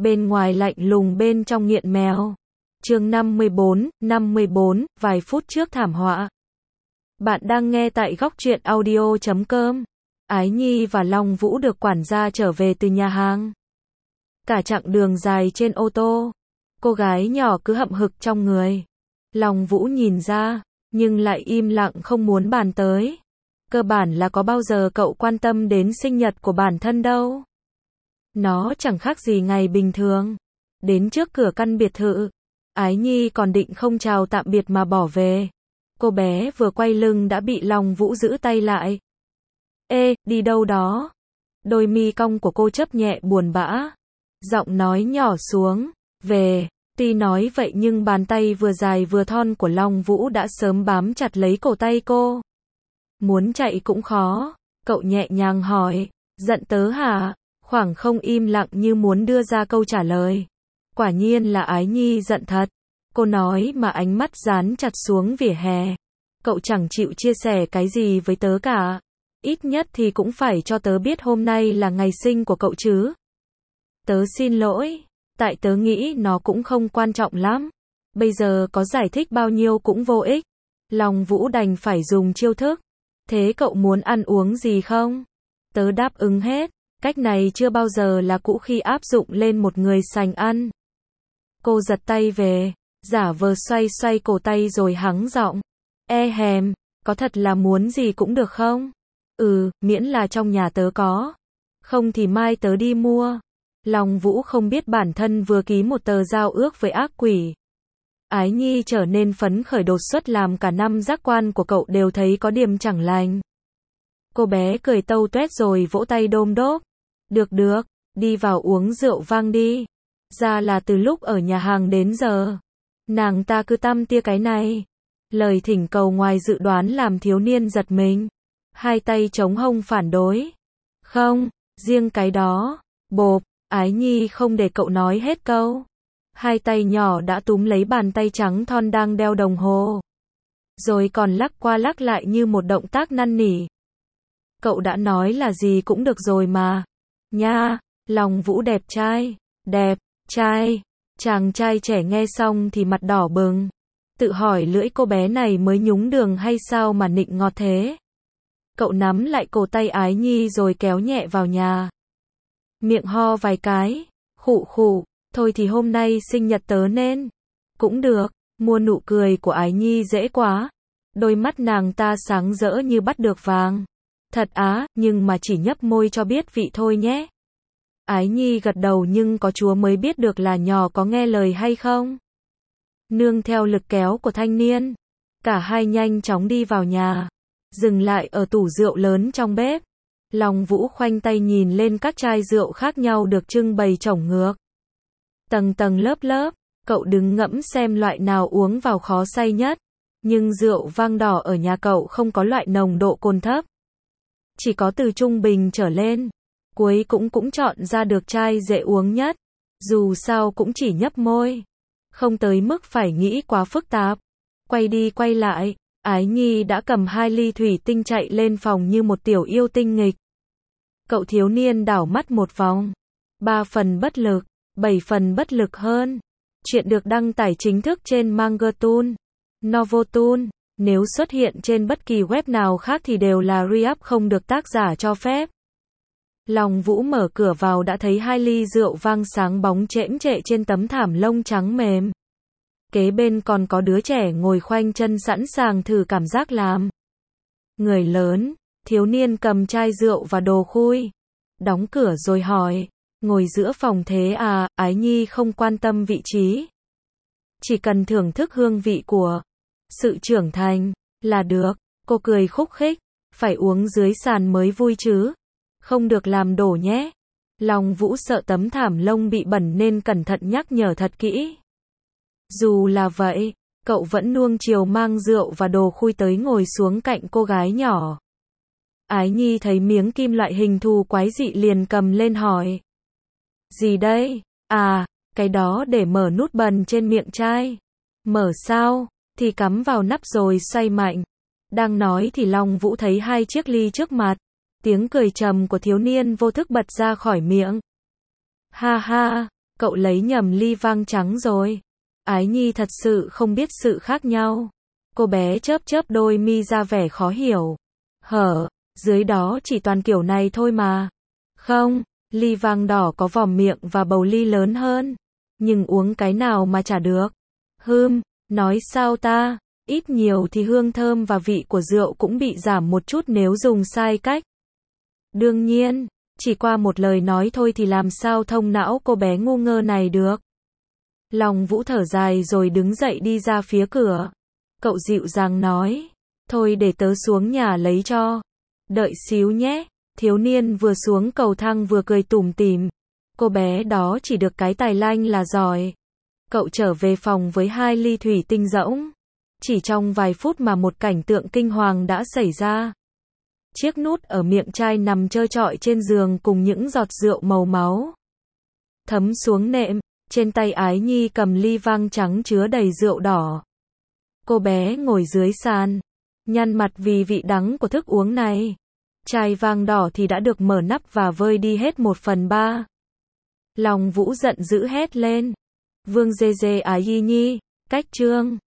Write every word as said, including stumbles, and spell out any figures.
bên ngoài lạnh lùng bên trong nghiện mèo. Chương năm mươi bốn, năm mươi bốn, vài phút trước thảm họa. Bạn đang nghe tại góc truyện audio chấm com. Ái Nhi và Long Vũ được quản gia trở về từ nhà hàng. Cả chặng đường dài trên ô tô, cô gái nhỏ cứ hậm hực trong người. Long Vũ nhìn ra, nhưng lại im lặng không muốn bàn tới. Cơ bản là có bao giờ cậu quan tâm đến sinh nhật của bản thân đâu. Nó chẳng khác gì ngày bình thường. Đến trước cửa căn biệt thự, Ái Nhi còn định không chào tạm biệt mà bỏ về. Cô bé vừa quay lưng đã bị Long Vũ giữ tay lại. Ê, đi đâu đó? Đôi mi cong của cô chớp nhẹ buồn bã. Giọng nói nhỏ xuống, về. Tuy nói vậy nhưng bàn tay vừa dài vừa thon của Long Vũ đã sớm bám chặt lấy cổ tay cô. Muốn chạy cũng khó. Cậu nhẹ nhàng hỏi, giận tớ hả? Khoảng không im lặng như muốn đưa ra câu trả lời. Quả nhiên là Ái Nhi giận thật. Cô nói mà ánh mắt dán chặt xuống vỉa hè. Cậu chẳng chịu chia sẻ cái gì với tớ cả. Ít nhất thì cũng phải cho tớ biết hôm nay là ngày sinh của cậu chứ. Tớ xin lỗi. Tại tớ nghĩ nó cũng không quan trọng lắm. Bây giờ có giải thích bao nhiêu cũng vô ích. Long Vũ đành phải dùng chiêu thức. Thế cậu muốn ăn uống gì không? Tớ đáp ứng hết. Cách này chưa bao giờ là cũ khi áp dụng lên một người sành ăn. Cô giật tay về, giả vờ xoay xoay cổ tay rồi hắng giọng. E hèm, có thật là muốn gì cũng được không? Ừ, miễn là trong nhà tớ có. Không thì mai tớ đi mua. Long Vũ không biết bản thân vừa ký một tờ giao ước với ác quỷ. Ái Nhi trở nên phấn khởi đột xuất làm cả năm giác quan của cậu đều thấy có điểm chẳng lành. Cô bé cười tâu tuét rồi vỗ tay đôm đốp. Được được, đi vào uống rượu vang đi. Ra là từ lúc ở nhà hàng đến giờ, nàng ta cứ tăm tia cái này. Lời thỉnh cầu ngoài dự đoán làm thiếu niên giật mình. Hai tay chống hông phản đối. Không, riêng cái đó. Bộp, Ái Nhi không để cậu nói hết câu. Hai tay nhỏ đã túm lấy bàn tay trắng thon đang đeo đồng hồ. Rồi còn lắc qua lắc lại như một động tác năn nỉ. Cậu đã nói là gì cũng được rồi mà. Nha, Long Vũ đẹp trai. Đẹp, trai. Chàng trai trẻ nghe xong thì mặt đỏ bừng. Tự hỏi lưỡi cô bé này mới nhúng đường hay sao mà nịnh ngọt thế. Cậu nắm lại cổ tay Ái Nhi rồi kéo nhẹ vào nhà. Miệng ho vài cái. Khụ khụ, thôi thì hôm nay sinh nhật tớ nên. Cũng được, mua nụ cười của Ái Nhi dễ quá. Đôi mắt nàng ta sáng rỡ như bắt được vàng. Thật á, nhưng mà chỉ nhấp môi cho biết vị thôi nhé. Ái Nhi gật đầu nhưng có Chúa mới biết được là nhỏ có nghe lời hay không. Nương theo lực kéo của thanh niên, cả hai nhanh chóng đi vào nhà, dừng lại ở tủ rượu lớn trong bếp. Long Vũ khoanh tay nhìn lên các chai rượu khác nhau được trưng bày chổng ngược. Tầng tầng lớp lớp, cậu đứng ngẫm xem loại nào uống vào khó say nhất. Nhưng rượu vang đỏ ở nhà cậu không có loại nồng độ cồn thấp. Chỉ có từ trung bình trở lên. Cuối cũng cũng chọn ra được chai dễ uống nhất. Dù sao cũng chỉ nhấp môi. Không tới mức phải nghĩ quá phức tạp. Quay đi quay lại, Ái Nhi đã cầm hai ly thủy tinh chạy lên phòng như một tiểu yêu tinh nghịch. Cậu thiếu niên đảo mắt một vòng. Ba phần bất lực, bảy phần bất lực hơn. Chuyện được đăng tải chính thức trên Mangatoon, Novotoon. Nếu xuất hiện trên bất kỳ web nào khác thì đều là re-up không được tác giả cho phép. Long Vũ mở cửa vào đã thấy hai ly rượu vang sáng bóng chễm chệ trên tấm thảm lông trắng mềm. Kế bên còn có đứa trẻ ngồi khoanh chân sẵn sàng thử cảm giác làm người lớn. Thiếu niên cầm chai rượu và đồ khui. Đóng cửa rồi hỏi, ngồi giữa phòng thế à? Ái Nhi không quan tâm vị trí. Chỉ cần thưởng thức hương vị của sự trưởng thành là được. Cô cười khúc khích, phải uống dưới sàn mới vui chứ. Không được làm đổ nhé. Long Vũ sợ tấm thảm lông bị bẩn nên cẩn thận nhắc nhở thật kỹ. Dù là vậy, cậu vẫn nuông chiều mang rượu và đồ khui tới ngồi xuống cạnh cô gái nhỏ. Ái Nhi thấy miếng kim loại hình thù quái dị liền cầm lên hỏi. Gì đây? À, cái đó để mở nút bần trên miệng chai. Mở sao? Thì cắm vào nắp rồi xoay mạnh. Đang nói thì Long Vũ thấy hai chiếc ly trước mặt. Tiếng cười trầm của thiếu niên vô thức bật ra khỏi miệng. Ha ha, cậu lấy nhầm ly vang trắng rồi. Ái Nhi thật sự không biết sự khác nhau. Cô bé chớp chớp đôi mi ra vẻ khó hiểu. Hở, dưới đó chỉ toàn kiểu này thôi mà. Không, ly vang đỏ có vòm miệng và bầu ly lớn hơn. Nhưng uống cái nào mà chả được. Hưm, nói sao ta, ít nhiều thì hương thơm và vị của rượu cũng bị giảm một chút nếu dùng sai cách. Đương nhiên, chỉ qua một lời nói thôi thì làm sao thông não cô bé ngu ngơ này được. Long Vũ thở dài rồi đứng dậy đi ra phía cửa. Cậu dịu dàng nói, thôi để tớ xuống nhà lấy cho. Đợi xíu nhé. Thiếu niên vừa xuống cầu thang vừa cười tủm tỉm. Cô bé đó chỉ được cái tài lanh là giỏi. Cậu trở về phòng với hai ly thủy tinh rỗng. Chỉ trong vài phút mà một cảnh tượng kinh hoàng đã xảy ra. Chiếc nút ở miệng chai nằm trơ trọi trên giường cùng những giọt rượu màu máu thấm xuống nệm. Trên tay Ái Nhi cầm ly vang trắng chứa đầy rượu đỏ. Cô bé ngồi dưới sàn, nhăn mặt vì vị đắng của thức uống này. Chai vang đỏ thì đã được mở nắp và vơi đi hết một phần ba. Long Vũ giận dữ hét lên. Vương dê dê Ái Nhi, cách chương.